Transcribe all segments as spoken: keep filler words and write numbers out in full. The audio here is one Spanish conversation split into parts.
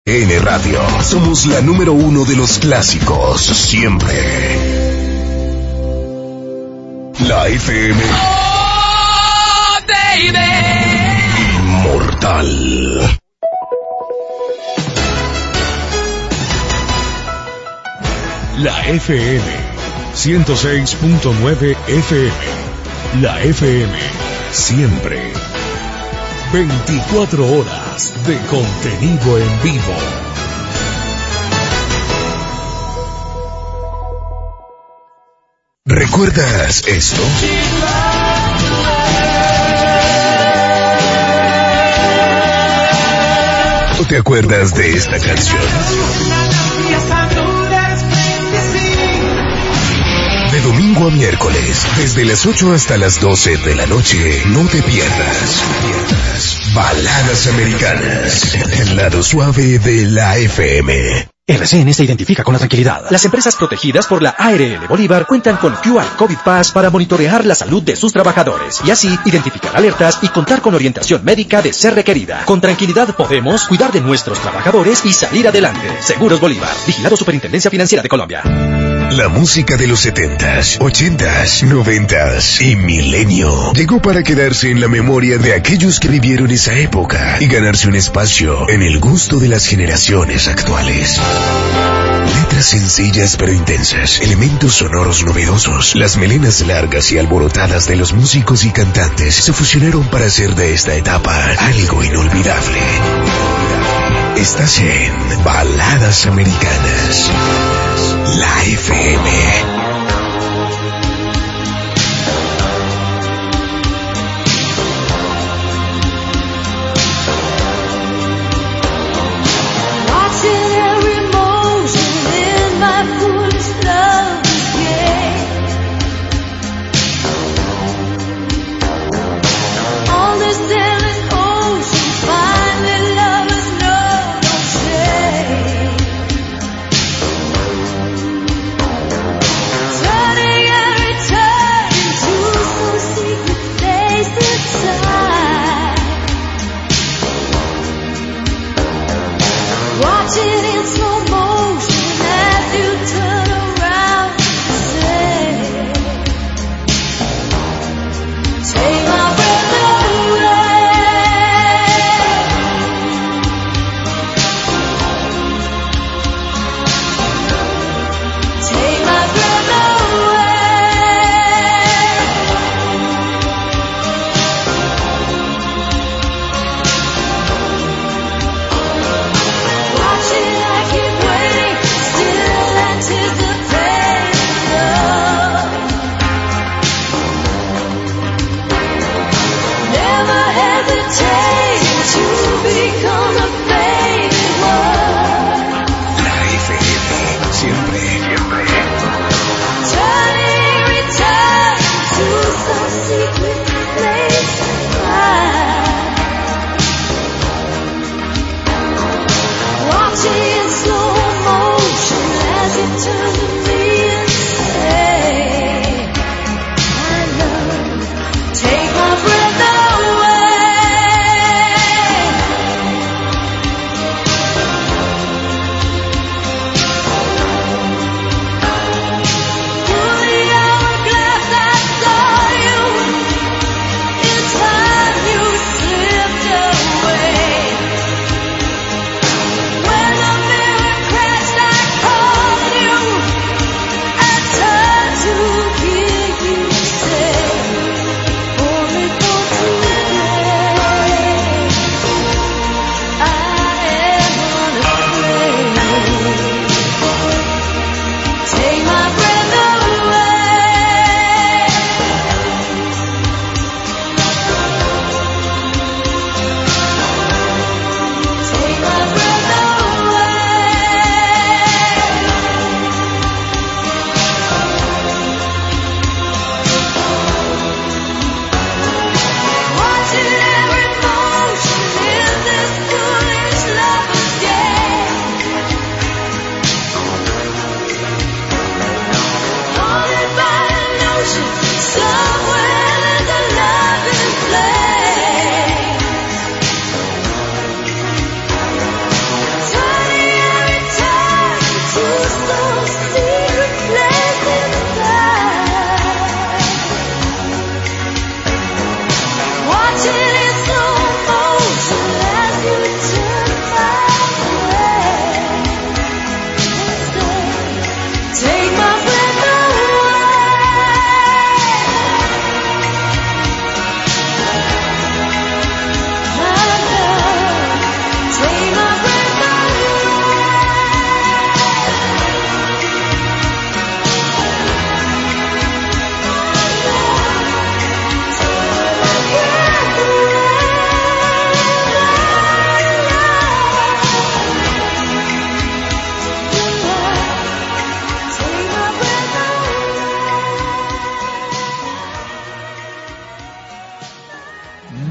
N Radio, somos la número uno de los clásicos, siempre. La F M. Oh, baby. Inmortal. La F M, ciento seis punto nueve F M. La F M, siempre. veinticuatro horas de contenido en vivo. ¿Recuerdas esto? ¿O te acuerdas de esta canción? De domingo a miércoles, desde las ocho hasta las doce de la noche, no te pierdas. Baladas americanas, el lado suave de la F M. R C N se identifica con la tranquilidad. Las empresas protegidas por la A R L Bolívar cuentan con Q R COVID Pass para monitorear la salud de sus trabajadores y así identificar alertas y contar con orientación médica de ser requerida. Con tranquilidad podemos cuidar de nuestros trabajadores y salir adelante. Seguros Bolívar, vigilado Superintendencia Financiera de Colombia. La música de los setentas, ochentas, noventas y milenio llegó para quedarse en la memoria de aquellos que vivieron esa época y ganarse un espacio en el gusto de las generaciones actuales. Letras sencillas pero intensas, elementos sonoros novedosos, las melenas largas y alborotadas de los músicos y cantantes se fusionaron para hacer de esta etapa algo inolvidable. Estás en Baladas Americanas, la F M. Watching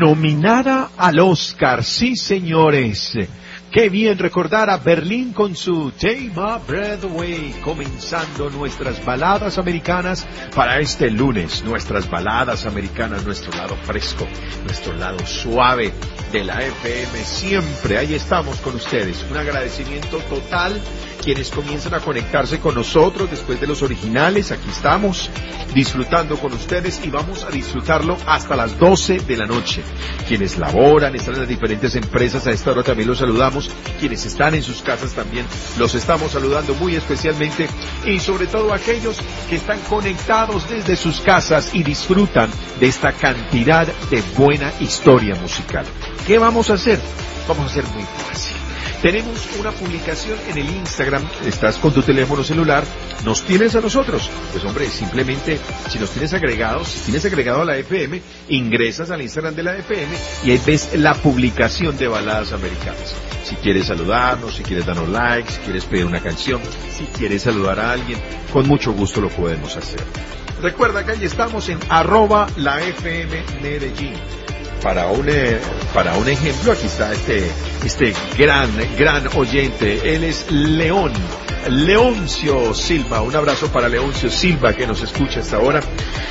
nominada al Oscar, sí señores. Qué bien recordar a Berlín con su Take My Breath Away, comenzando nuestras baladas americanas para este lunes. Nuestras baladas americanas, nuestro lado fresco, nuestro lado suave de la F M, siempre ahí estamos con ustedes. Un agradecimiento total, quienes comienzan a conectarse con nosotros después de los originales. Aquí estamos disfrutando con ustedes y vamos a disfrutarlo hasta las doce de la noche. Quienes laboran, están en las diferentes empresas, a esta hora también los saludamos. Quienes están en sus casas también los estamos saludando muy especialmente, y sobre todo aquellos que están conectados desde sus casas y disfrutan de esta cantidad de buena historia musical. ¿Qué vamos a hacer? Vamos a hacer muy fácil. Tenemos una publicación en el Instagram. Estás con tu teléfono celular, nos tienes a nosotros. Pues hombre, simplemente si nos tienes agregados, si tienes agregado a la F M, ingresas al Instagram de la F M y ahí ves la publicación de Baladas Americanas. Si quieres saludarnos, si quieres darnos like, si quieres pedir una canción, si quieres saludar a alguien, con mucho gusto lo podemos hacer. Recuerda que ahí estamos en arroba la F M Medellín. Para un, eh, para un ejemplo, aquí está este, este gran, gran oyente. Él es León, Leoncio Silva. Un abrazo para Leoncio Silva, que nos escucha hasta ahora.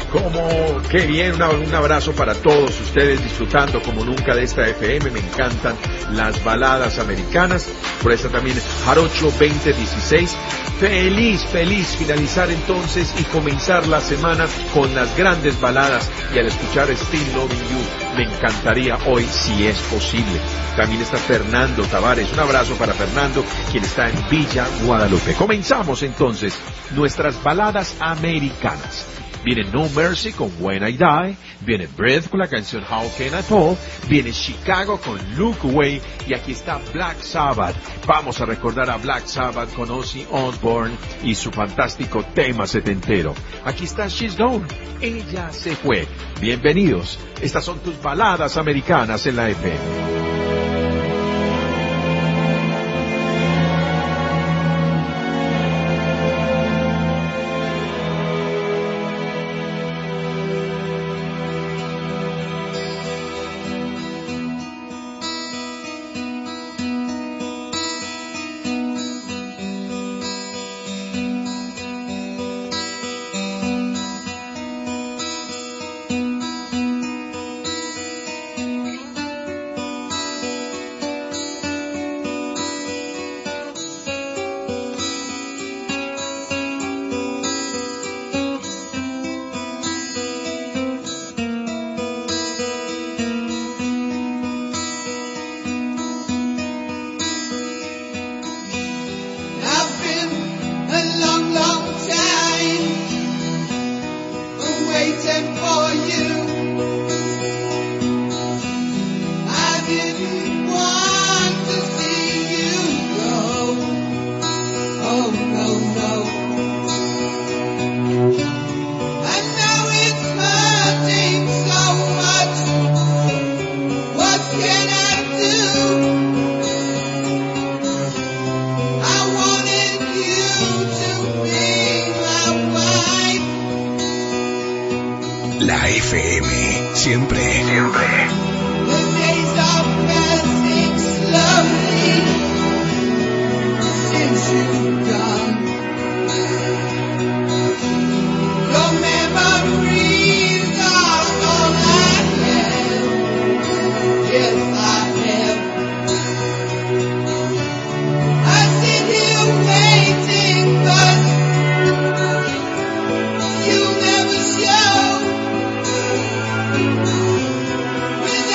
Como, qué bien, una, un abrazo para todos ustedes, disfrutando como nunca de esta F M. Me encantan las baladas americanas. Por eso también Jarocho veinte dieciséis. Feliz, feliz finalizar entonces y comenzar la semana con las grandes baladas. Y al escuchar Still Loving You, me encantaría hoy, si es posible. También está Fernando Tavares. Un abrazo para Fernando, quien está en Villa Guadalupe. Comenzamos entonces nuestras baladas americanas. Viene No Mercy con When I Die, viene Breath con la canción How Can I Fall, viene Chicago con Look Away, y aquí está Black Sabbath. Vamos a recordar a Black Sabbath con Ozzy Osbourne y su fantástico tema setentero. Aquí está She's Gone, ella se fue. Bienvenidos, estas son tus baladas americanas en la F M. With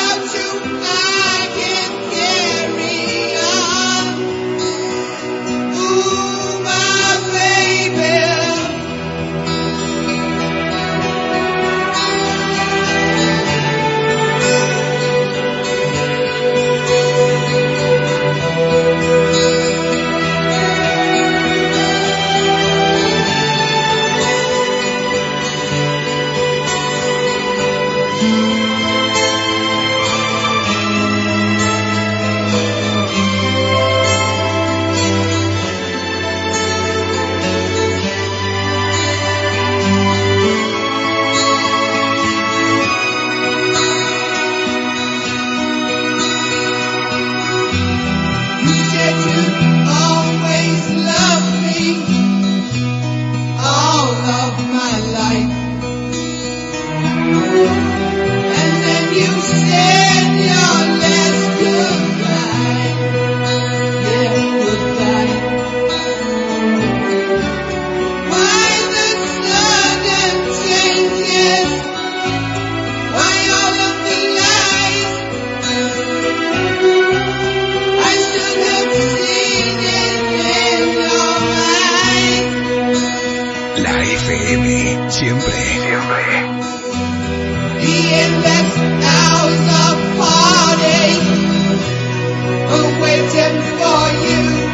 F M, siempre, siempre. The endless hours of heartache are waiting for you.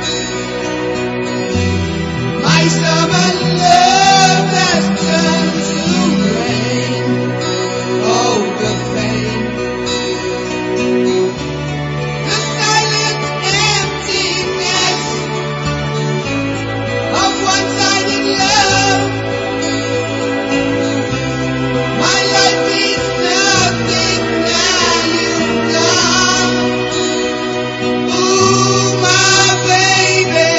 My summer love has turned to rain. Oh, the pain. The silent emptiness of one-sided love. My life is nothing now you've gone. Ooh, my baby.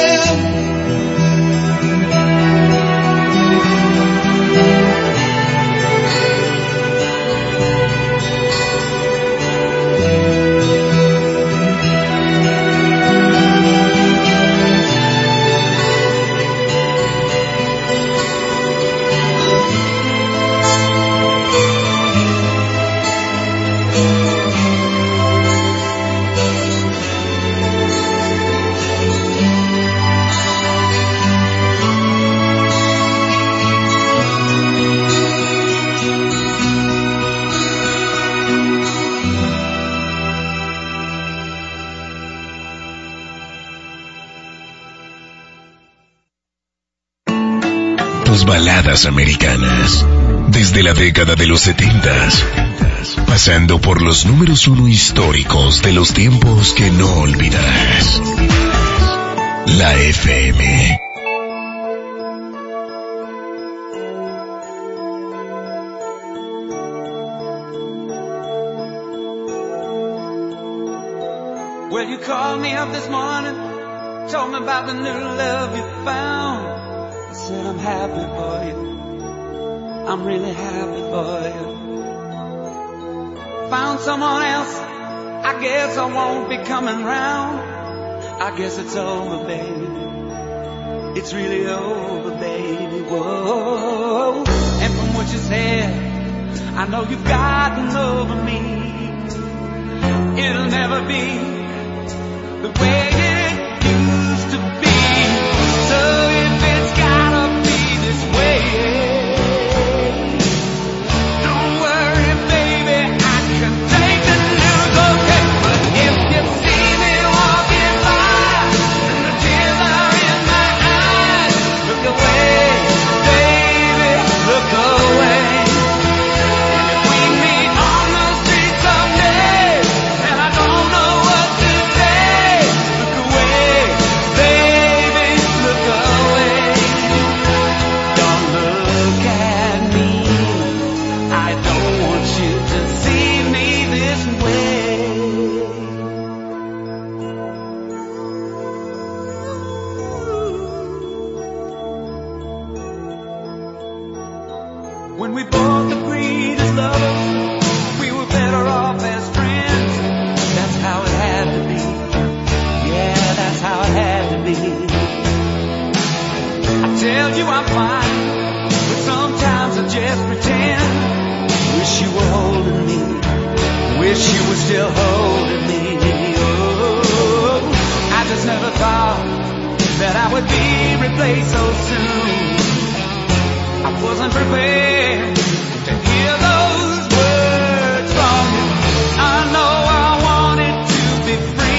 Baladas americanas, desde la década de los setentas, pasando por los números uno históricos de los tiempos que no olvidarás. La F M. Well, you called me up this morning, told me about the new love you found. I said I'm happy for you, I'm really happy for you. Found someone else, I guess I won't be coming round. I guess it's over, baby, it's really over, baby, whoa. And from what you said, I know you've gotten over me. It'll never be the way it used to be. So if it's gotta be this way, don't worry, baby, I can take the news, okay? But if you see me walking by and the tears are in my eyes, look away, baby, look away. And if we meet on the street someday and I don't know what to say, look away, baby, look away. Don't look at me, I don't want you to see me this way. When we both agreed as lovers, we were better off as friends. That's how it had to be. Yeah, that's how it had to be. I tell you I'm fine, but sometimes I just pretend. Wish you were holding me, wish you were still holding me. Oh, I just never thought that I would be replaced so soon. I wasn't prepared to hear those words from you. I know I wanted to be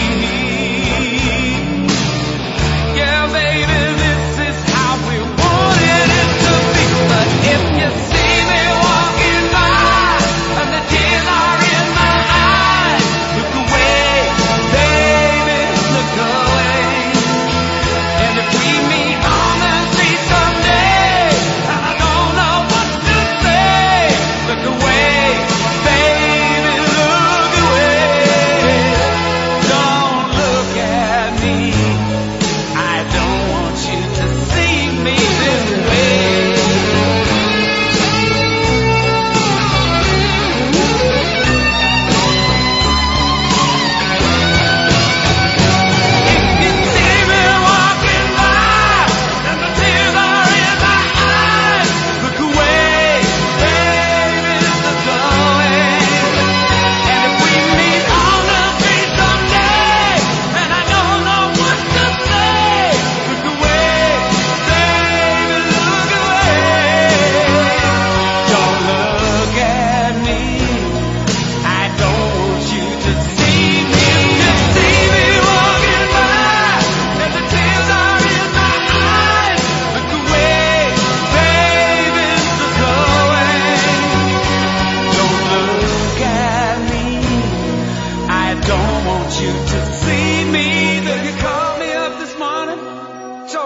free. Yeah, baby, this is how we wanted it to be. But if you see me walking by and the tears are in my eyes, look away, baby, look away. And if we meet on the street someday and I don't know what to say,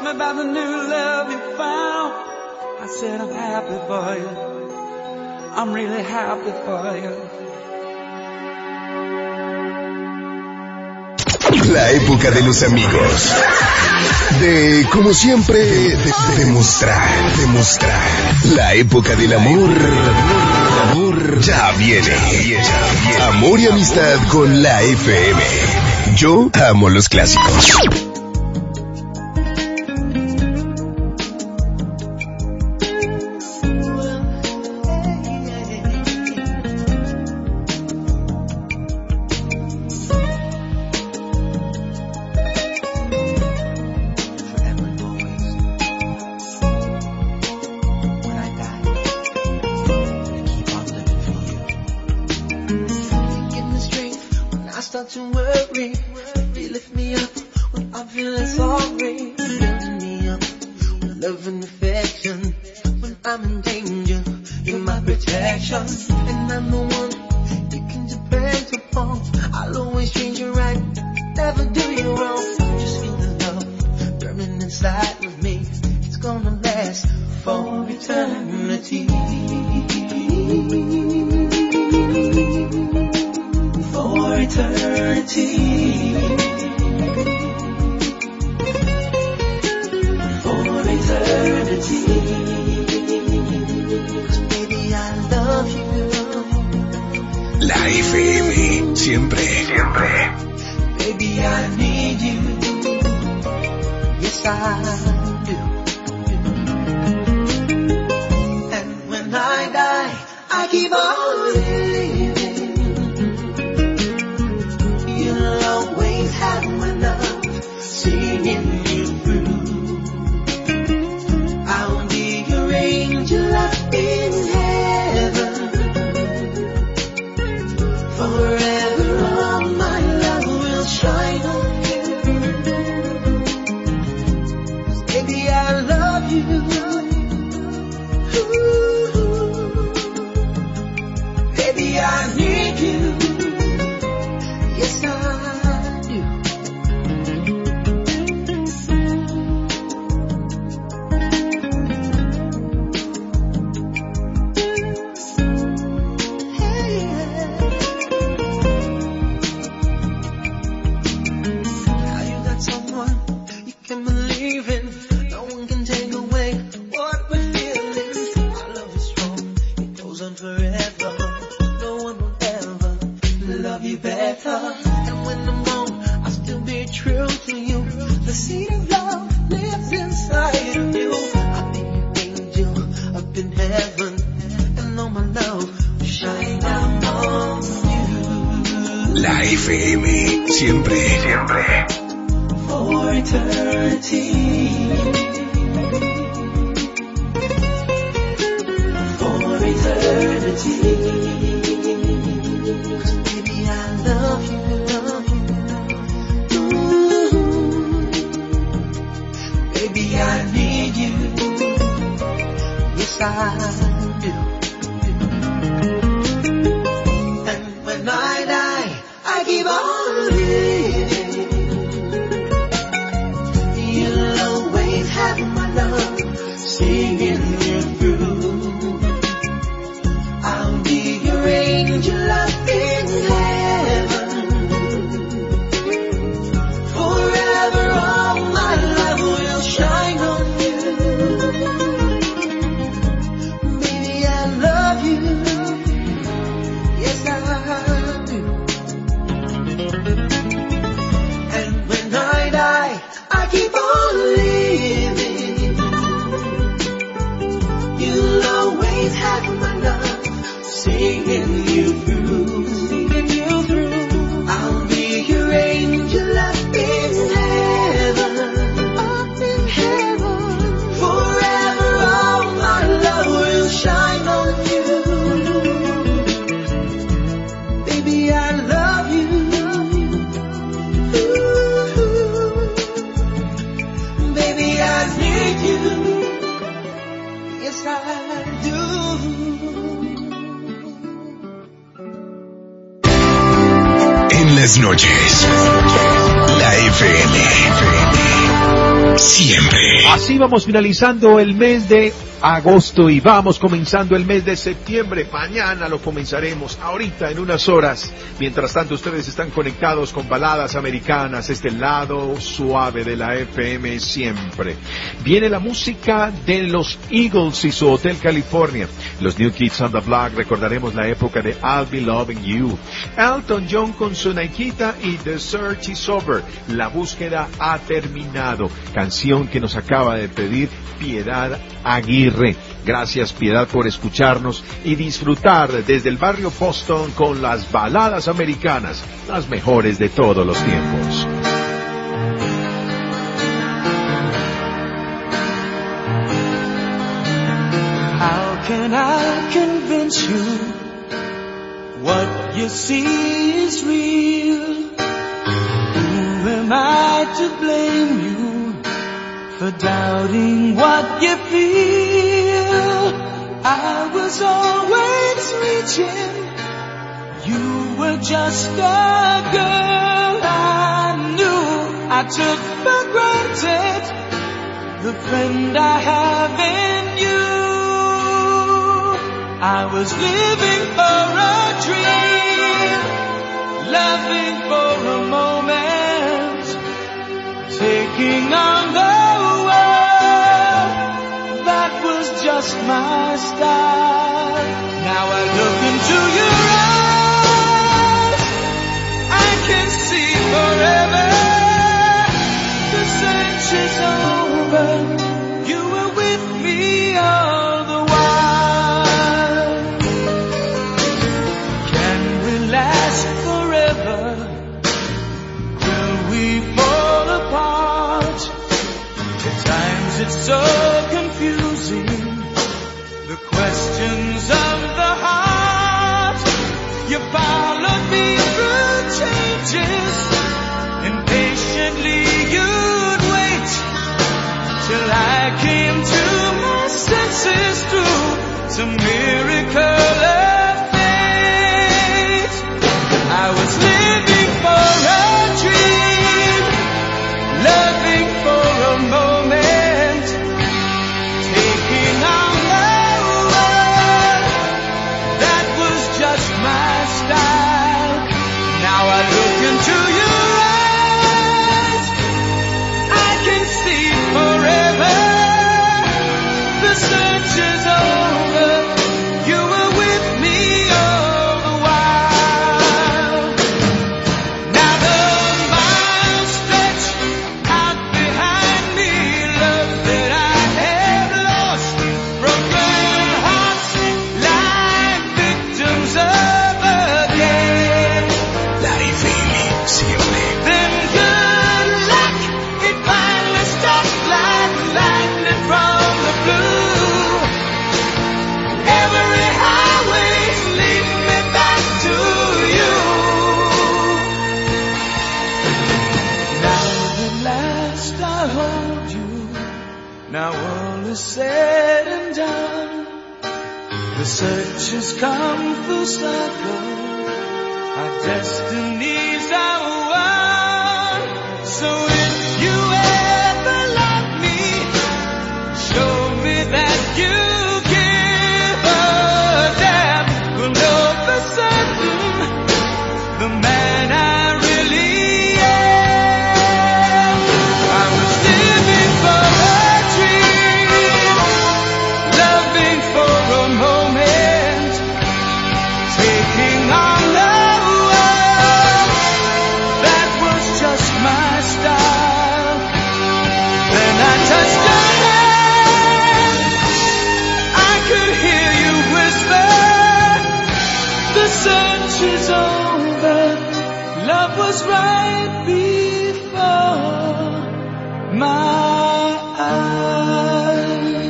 me about the new love you found. I said I'm happy for you. I'm really happy for you. La época de los amigos. De, como siempre, de, de, demostrar, demostrar. La época del amor. El amor ya viene. Amor y amistad con la F M. Yo amo los clásicos. La F M, siempre, siempre. Baby, I need you. Yes, I do. And when I die, I keep on living. You'll always have my love, singing you through. I'll be your angel up in heaven. Forever all my love will shine on you. 'Cause baby, I love you. Ooh. Baby, I need you. Yes, I do. Hey, yeah. Now you got someone you can believe in. No one can take away what we're feeling. Our love is strong, it goes on forever. No one will ever love you better. And when I'm gone, I'll still be true to you. The seed of love lives inside of you. I'll be your angel up in heaven, and all my love will shine down on you. La F M, siempre, siempre. For eternity. For eternity. 'Cause baby, I love you, love you. Ooh. Baby, I need you. Yes, I do. And when I die, I keep on living. You'll always have my love, singing you through. I'll be your angel up in heaven. Forever all my love will shine on you. Baby, I love you. Yes, I do. And when I die, I keep on living. You'll always have my love, singing you through. Singing you through. I'll be your angel up in heaven. Up in heaven. Forever all my love will shine on you. Baby, I love you. Ooh. Baby, I need you. Yes, I do. En las noches, la F M siempre. Así vamos finalizando el mes de agosto y vamos comenzando el mes de septiembre. Mañana lo comenzaremos, ahorita en unas horas. Mientras tanto ustedes están conectados con Baladas Americanas, este lado suave de la F M siempre. Viene la música de los Eagles y su Hotel California. Los New Kids on the Block, recordaremos la época de I'll Be Loving You. Elton John con su Nikita y The Search is Over. La búsqueda ha terminado. Canción que nos acaba de pedir Piedad Aguirre. Gracias, Piedad, por escucharnos y disfrutar desde el barrio Boston con las baladas americanas, las mejores de todos los tiempos. How can I convince you what you see is real? Who am I to blame you for doubting what you feel? I was always reaching. You were just a girl I knew. I took for granted the friend I have in you. I was living for a dream, loving for a moment, taking on the that was just my style. Now I look into your eyes, I can see forever. The search is over, you were with me all the while. Can we last forever? Will we fall apart? At times it's so confusing, the questions of the heart. You followed me through changes, and patiently you'd wait till I came to my senses through some miracle of fate. I was living for a dream, loving for a moment, taking on the world. That was just my style. Now I look into your eyes, I can see forever. The search is over, you were with me all the while. Now the miles stretch out behind me, love that I have lost, broken hearts like victims of a game. La F M siempre. Then good luck, it finally stopped like lightning from the blue. Every highway's leading me back to you. Now at last I hold you. Now all is said and done. The search has come full circle. Our destinies are one. So if you ever love me, show me that you give a damn. We'll know for certain the man I really am. I was living for a dream, loving for a moment, taking on the world. That was just my style. Then I touched your hand, I could hear you whisper, the search is over, love was right before my eyes.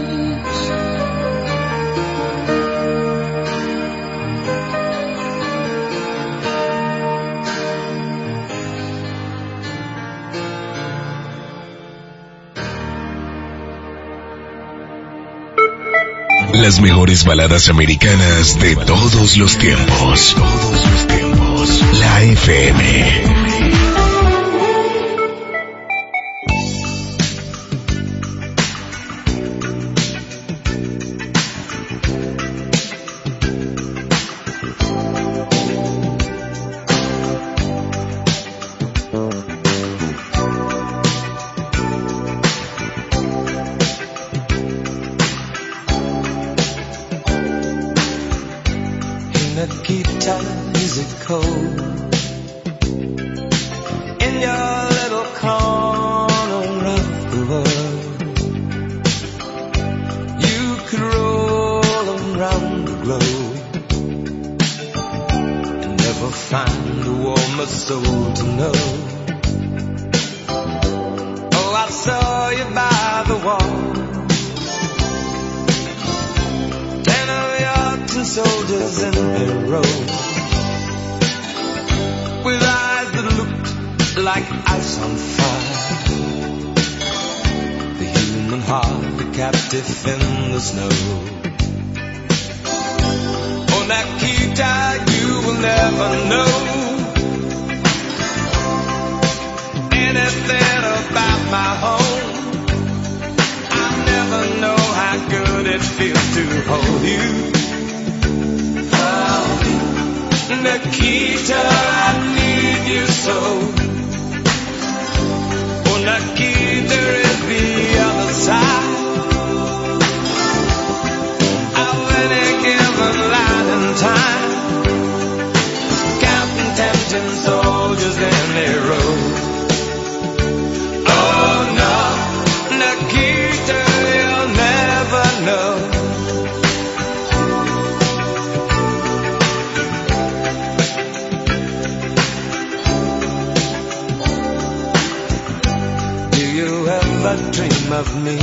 Las mejores baladas americanas de todos los tiempos. Todos los tiempos. La F M. is it cold? In your little corner of the world, you could roll around the globe and never find a warmer soul to know. Oh, I saw you by the wall, ten of your tin soldiers in a row, with eyes that looked like ice on fire, the human heart, the captive in the snow. Oh, Nikita, you will never know anything about my home. I never know how good it feels to hold you. Oh, Nikita, I need you so. Oh, Nikita is the other side of any given line in time, counting tempting soldiers in their row. Oh no, Nikita, you'll never know. Dream of me?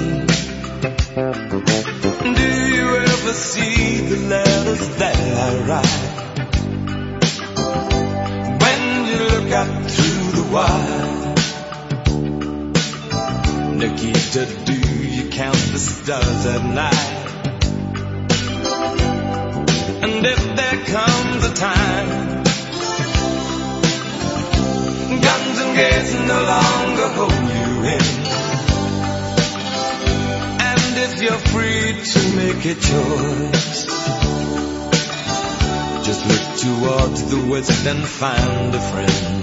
Do you ever see the letters that I write? When you look up through the wire, Nikita, do you count the stars at night? And if there comes a time guns and gates no longer hold you in, if you're free to make a choice, just look towards the west and find a friend.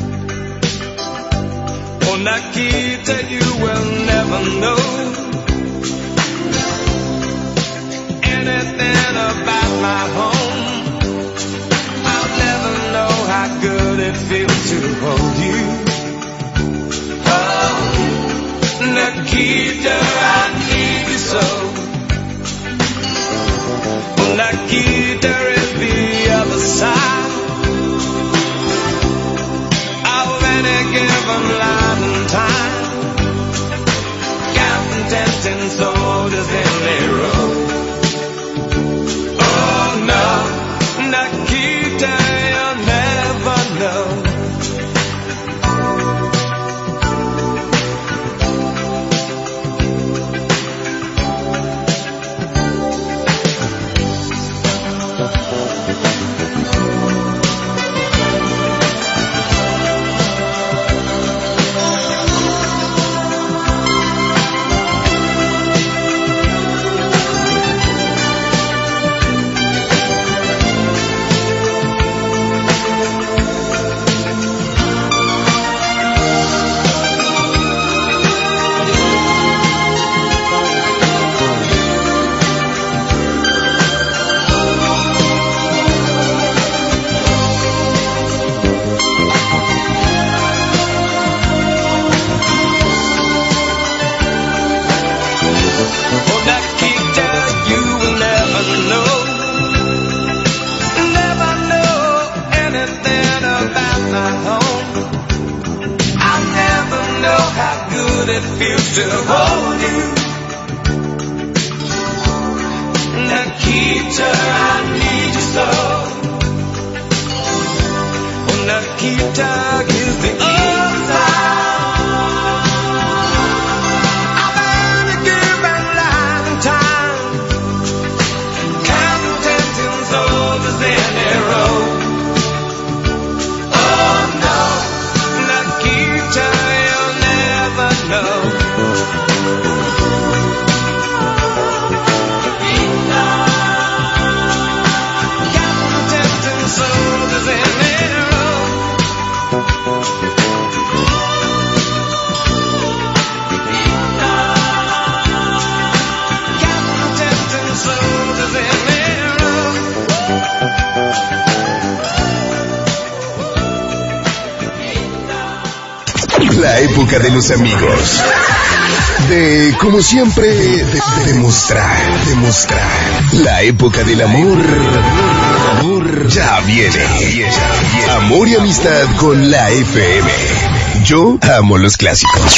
Oh, Nikita, you will never know anything about my home. I'll never know how good it feels to hold you. Oh, Nikita, I need you so. Oh, Nikita is the other side of any given line in time, counting tempting soldiers in their row. Oh no, Nikita, you'll never know. It feels to hold you. Nikita, I need you so. Oh, Nikita is the other side of any given line in time, counting tempting soldiers in a row. Oh no, Nikita, you'll never know. Soldiers in their row. La época de los amigos. De, como siempre, de, de demostrar, demostrar. La época del amor. Amor ya viene. Amor y amistad con la F M. Yo amo los clásicos.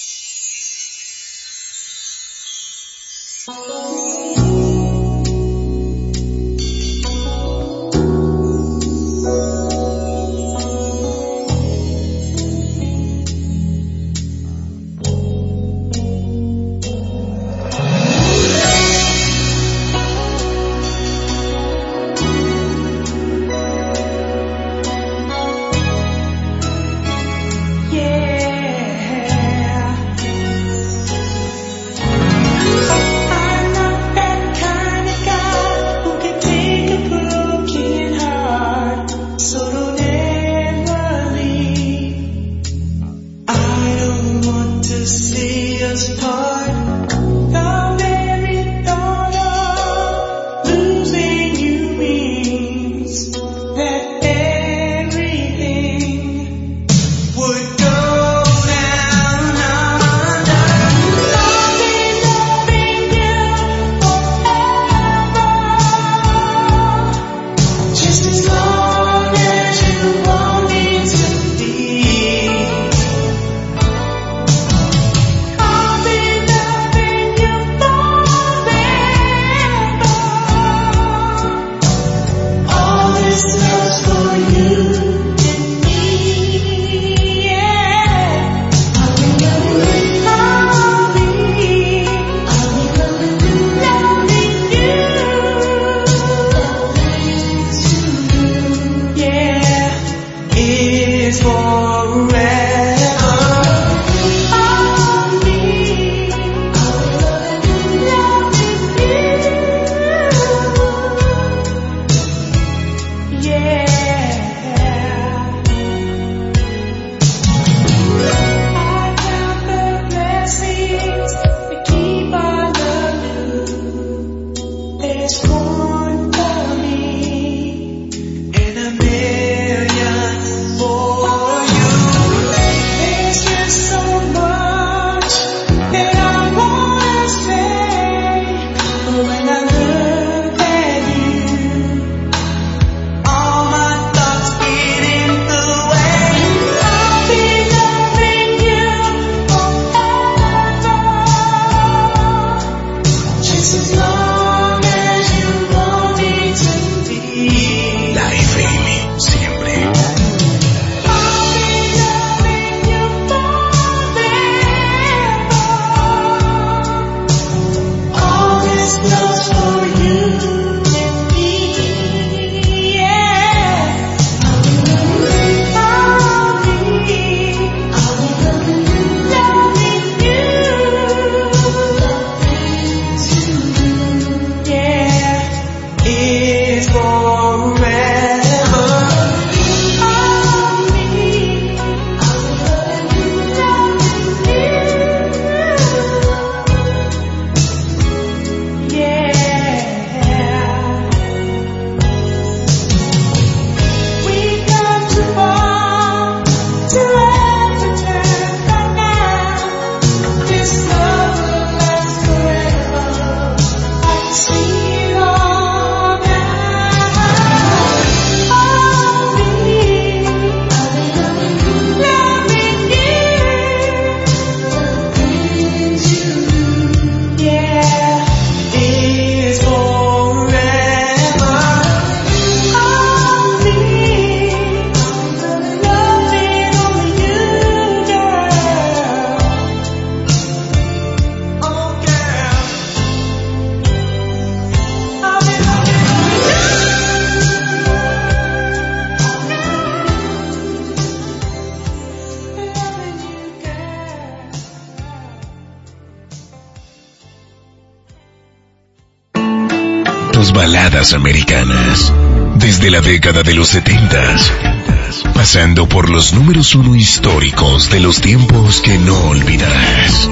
Baladas americanas, desde la década de los setentas, pasando por los números uno históricos de los tiempos que no olvidarás.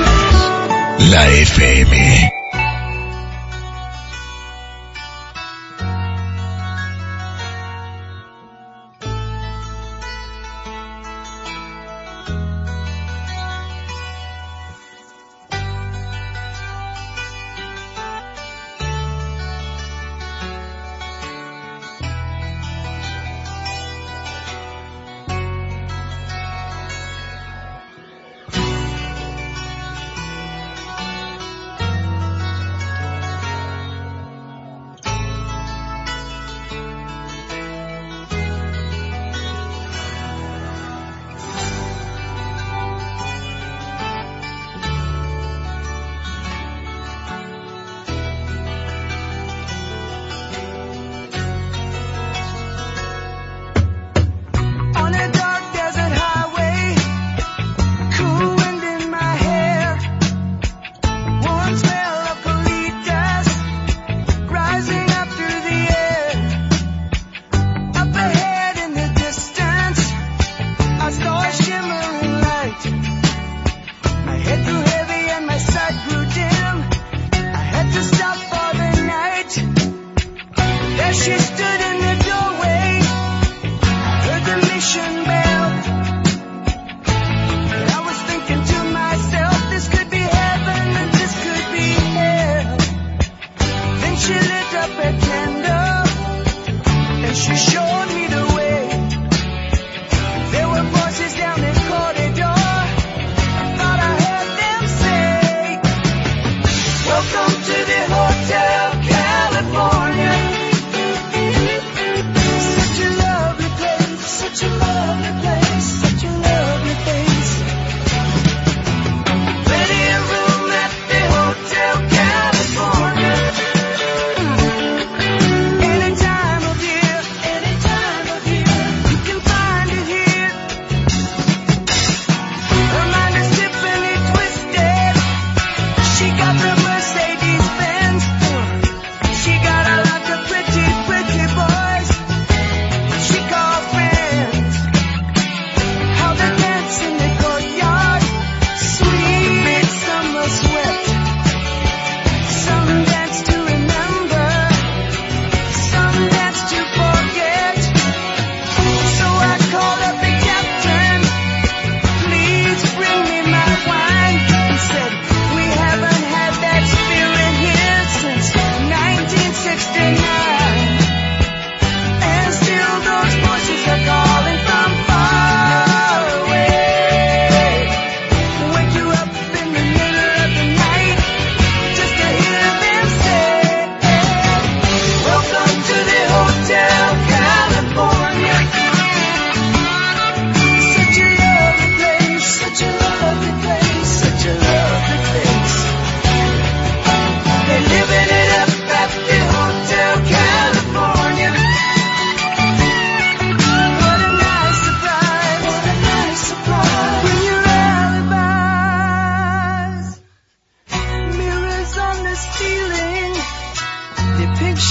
La F M.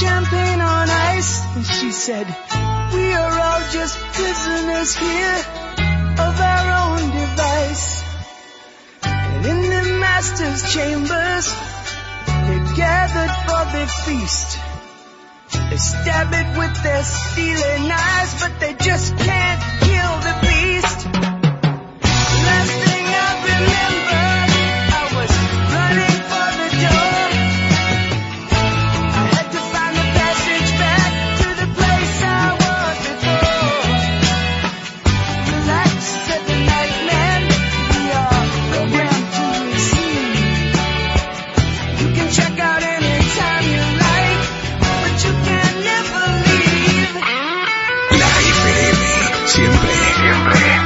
champagne on ice, and she said, we are all just prisoners here of our own device. And in the master's chambers, they gathered for the feast. They stab it with their steely knives, but they just can't kill the beast. Last thing I remember, I was running for the door. I had to find the passage back to the place I was before. Relax, said the night man, we are programmed to receive. You can check out anytime you like, but you can never leave. La F M, siempre, siempre.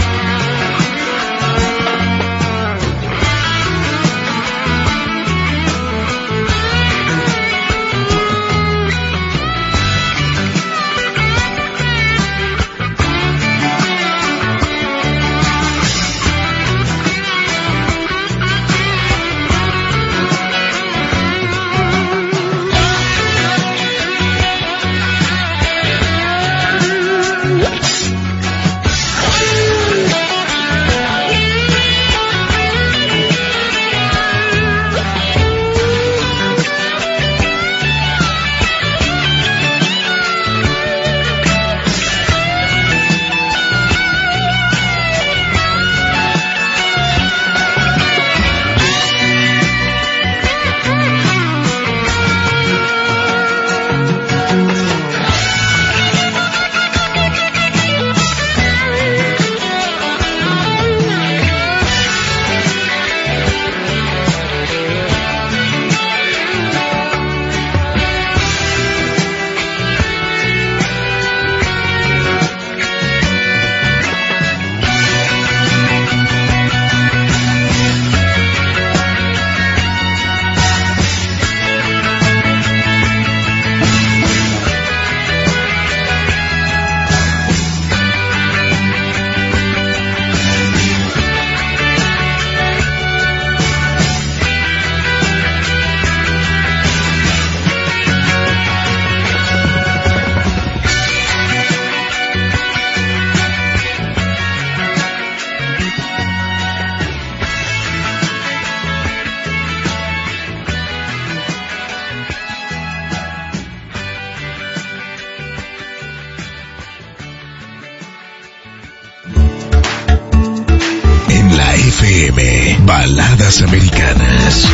F M, Baladas Americanas.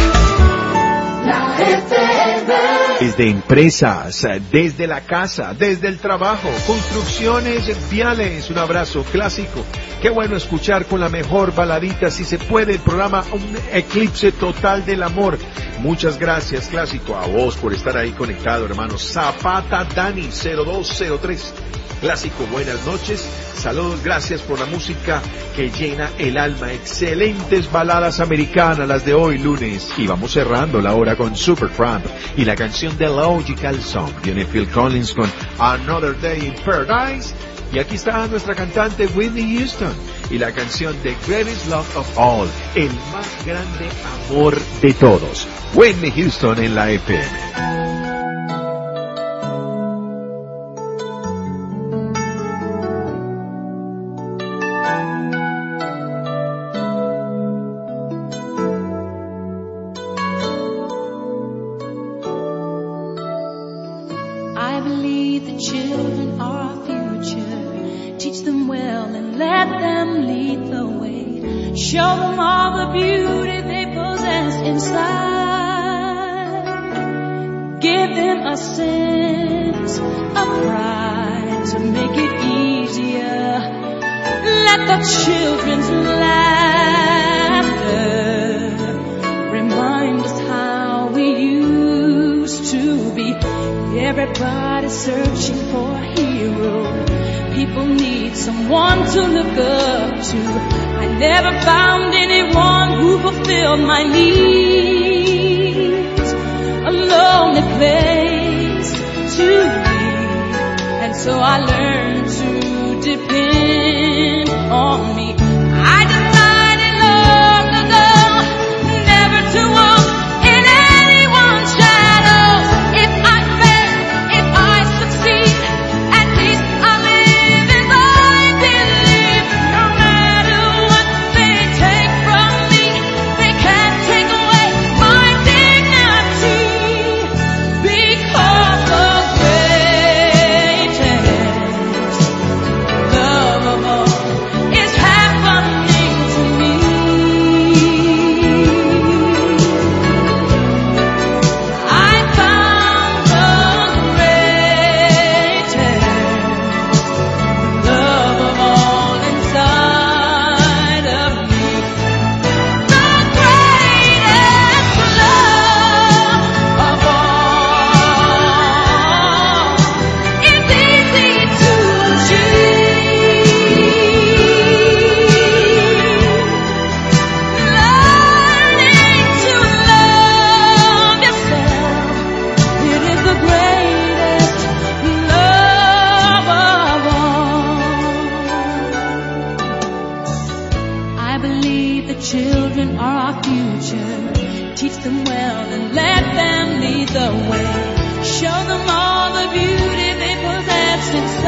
La F M. Desde empresas, desde la casa, desde el trabajo, construcciones viales, un abrazo clásico. Qué bueno escuchar con la mejor baladita, si se puede, el programa Un Eclipse Total del Amor. Muchas gracias, clásico, a vos por estar ahí conectado, hermano. Zapata Dani, cero dos cero tres. Clásico, buenas noches, saludos, gracias por la música que llena el alma, excelentes baladas americanas las de hoy lunes, y vamos cerrando la hora con Supertramp y la canción The Logical Song. Viene Phil Collins con Another Day in Paradise, y aquí está nuestra cantante Whitney Houston y la canción The Greatest Love of All, el más grande amor de todos. Whitney Houston en la F M. Children's laughter remind us how we used to be. Everybody's searching for a hero. People need someone to look up to. I never found anyone who fulfilled my needs. A lonely place to be, and so I learned to depend on me. I decided long ago never to walk in anyone's shadows. If I fail, Teach them well and let them lead the way. Show them all the beauty they possess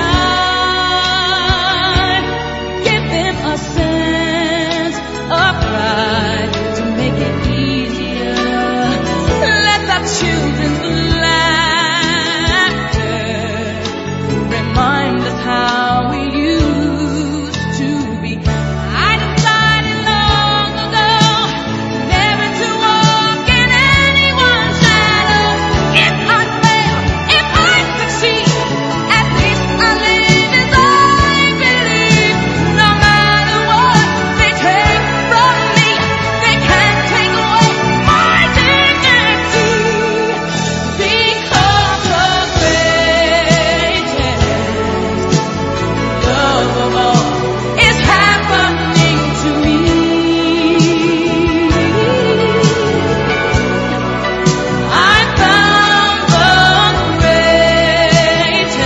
inside. Give them a sense of pride to make it easier. Let the children's laughter remind us how we used to be. I decided long ago never to walk in anyone's shadows. If I fail, if I succeed, at least I live as I believe. No matter what they take from me, they can't take away my dignity. Because the greatest love of all is happening to me. I found the greatest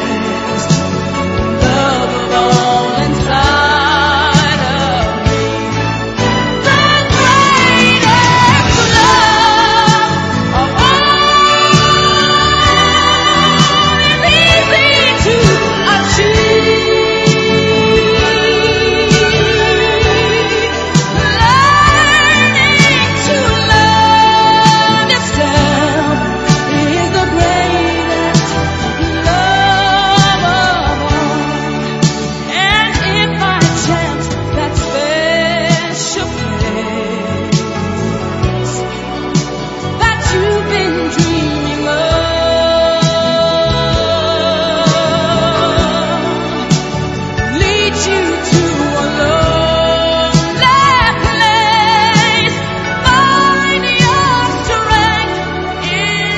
love of all inside of me. The greatest love of all is easy to achieve. Learning to love yourself is the greatest love of all. And if by chance that special place that you've been dreaming of leads you to a lonely place, find your strength in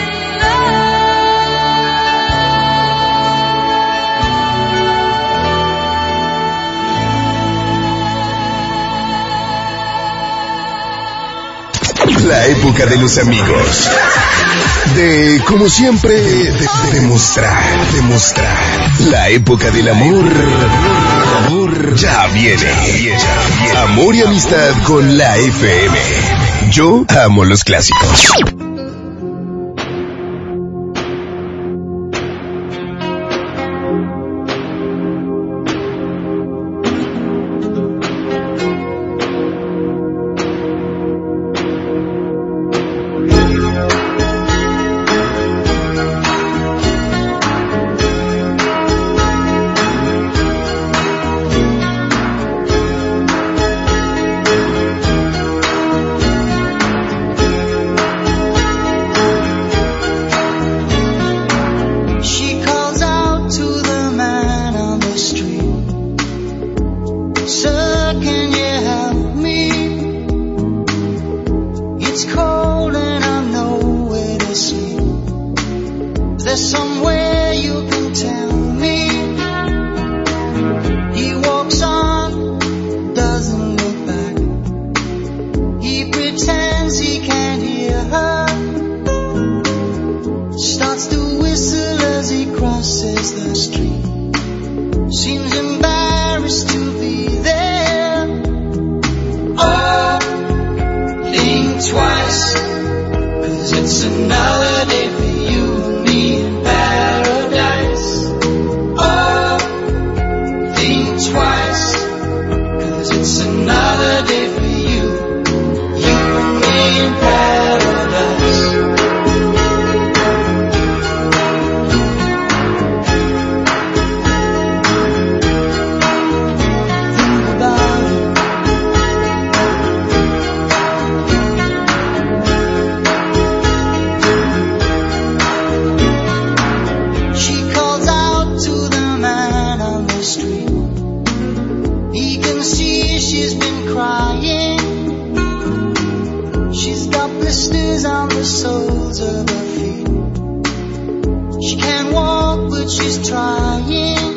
La época de los amigos. De, como siempre, de, de- demostrar, demostrar. La época del amor. Amor ya viene. Amor y amistad con la F M. Yo amo los clásicos. She calls out to the man on the street. Sir, can you help me? It's cold and I'm nowhere to sleep. Is there somewhere you can tell me? He walks on, doesn't look back. He pretends he can't hear her. Starts to whistle as he crosses the street. Seems embarrassed to be there. Oh, think twice, 'cause it's another day for you and me in paradise. Oh, think twice, 'cause it's another day for you, you and me in paradise. Think about it. She calls out to the man on the street. He can see she's been crying. She's got blisters on the soles of her feet. She can't walk, but she's trying.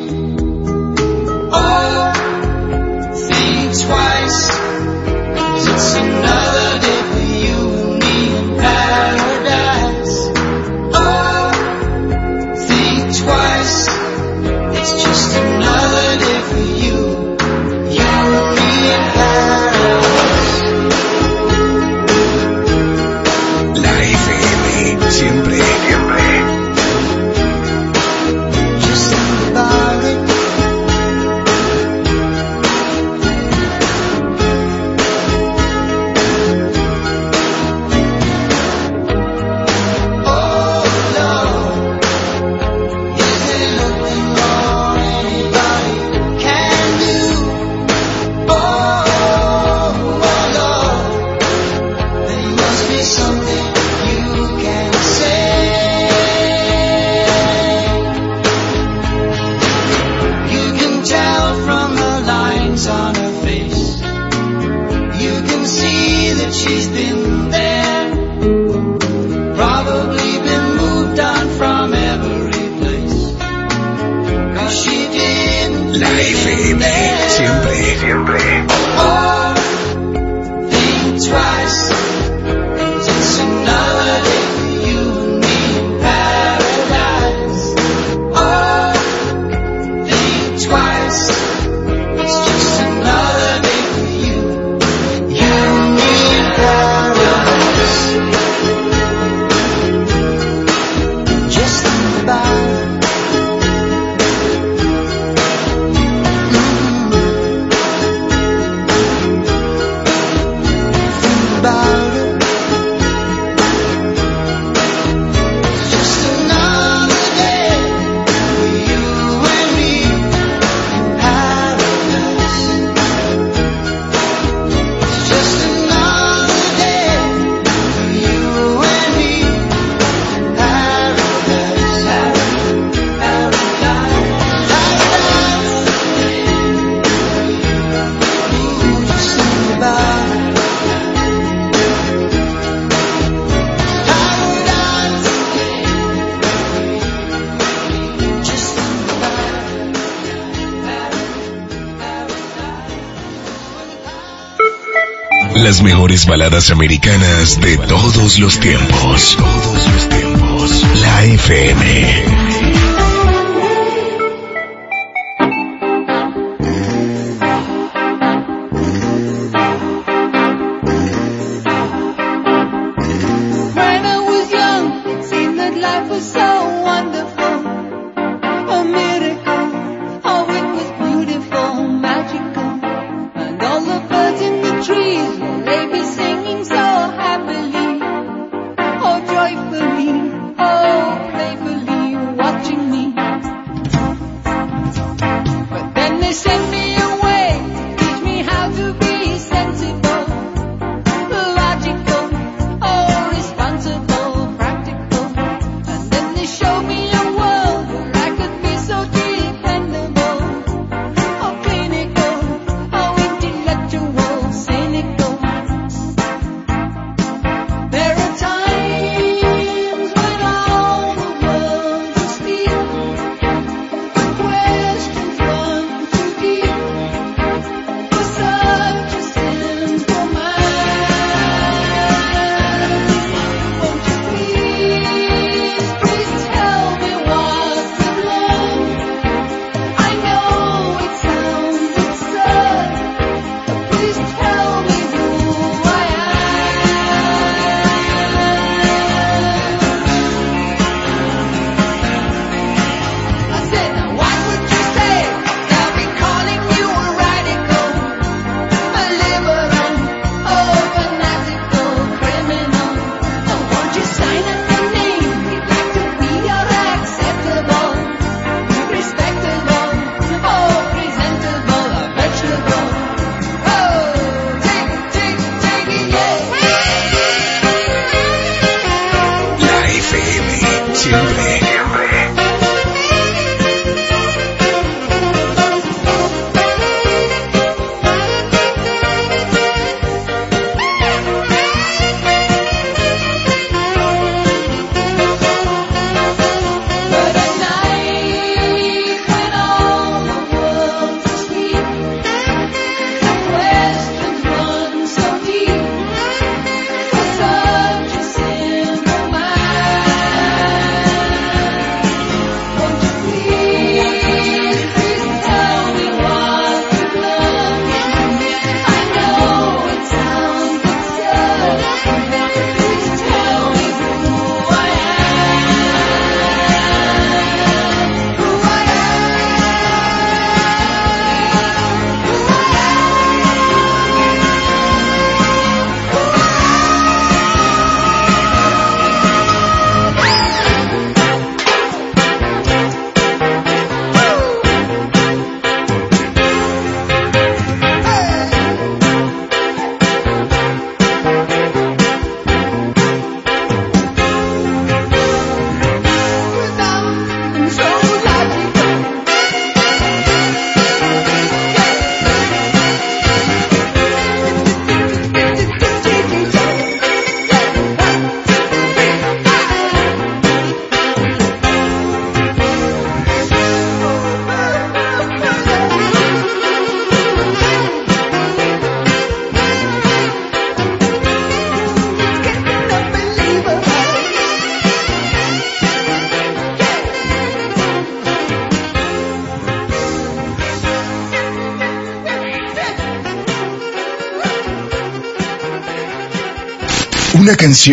Oh, think twice, 'cause it's another day for you and me in paradise. Oh, think twice, it's just another day for you, you and me in paradise. F M, siempre, siempre. Oh, think twice. It's just another day for you and me in paradise. Oh, think twice. It's just another day for you, you and me in paradise. Just think about it. Las mejores baladas americanas de todos los tiempos. Todos los tiempos. La F M. Joyfully, oh, playfully, Una canción